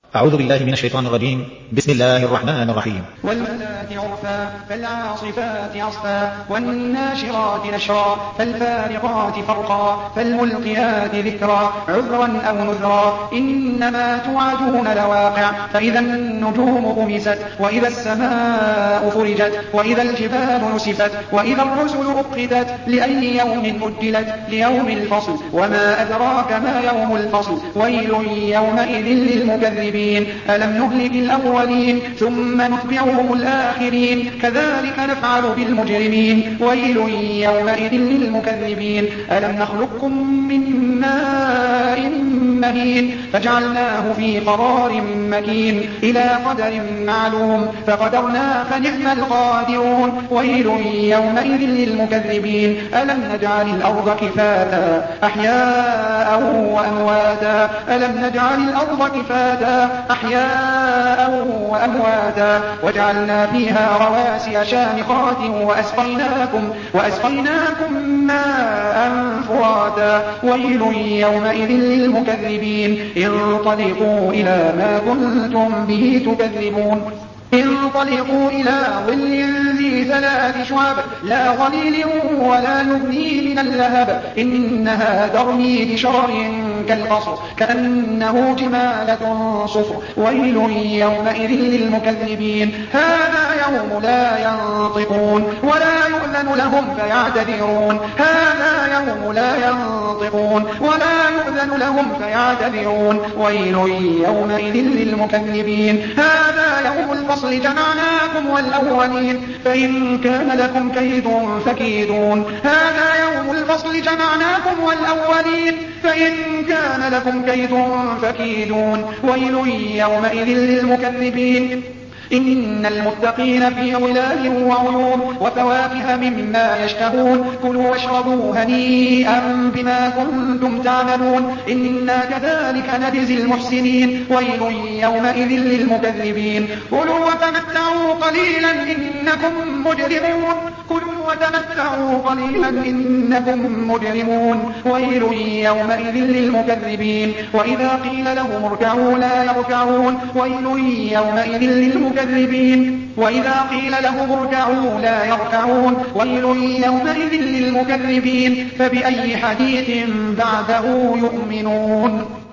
أعوذ بالله من الشيطان الرجيم. بسم الله الرحمن الرحيم. والملات عرفا فالعاصفات عصفا والناشرات نشرا فالفارقات فرقا فالملقيات ذكرا عذرا أو نذرا إنما توعدون لواقع فإذا النجوم طمست وإذا السماء فرجت وإذا الجبال نسفت وإذا الرسل أقتت لأي يوم أجلت ليوم الفصل وما أدراك ما يوم الفصل ويل يومئذ للمكذبين ألم نهلك الأولين ثم نتبعهم الآخرين كذلك نفعل بالمجرمين ويل يومئذ للمكذبين ألم نخلقكم من ماء مهين فجعلناه في قرار مكين إلى قدر معلوم فقدرنا فنعم القادرون ويل يومئذ للمكذبين ألم نجعل الأرض كفاتا أحياء وأمواتا ألم نجعل الأرض كفاتا أحياء وأمواتا وجعلنا فيها رواسي شامخات وأسقيناكم ماء فراتا ويل يومئذ للمكذبين انطلقوا إلى ما كنتم به تكذبون انطلقوا إلى ظل ذي 3 شعب لا ظليل ولا يغني من اللهب إنها ترمي بشرر كالقصر كأنه جمالة صفر ويل يومئذ للمكذبين هذا يوم لا ينطقون ولا يؤذن لهم فيعتذرون هذا يوم لا ينطقون ولا يؤذن لهم فيعتذرون ويل يومئذ للمكذبين هذا يوم الفصل جمعناكم والأولين فإن كان لكم كيد فكيدون هذا يوم الفصل جمعناكم والأولين فإن كان لكم كيد فكيدون ويل يومئذ للمكذبين إن المتقين في ظلال وعيون وفواكه مما يشتهون كلوا واشربوا هنيئا بما كنتم تعملون إنا كذلك نجزي المحسنين ويل يومئذ للمكذبين كلوا وتمتعوا قليلا إنكم مجرمون كلوا وتمتعوا قليلا إنكم مجرمون ويل يومئذ للمكذبين وإذا قيل لهم اركعوا لا يركعون ويل يومئذ للمكذبين وإذا قيل لهم اركعوا لا يركعون ويل يومئذ للمكذبين فبأي حديث بعده يؤمنون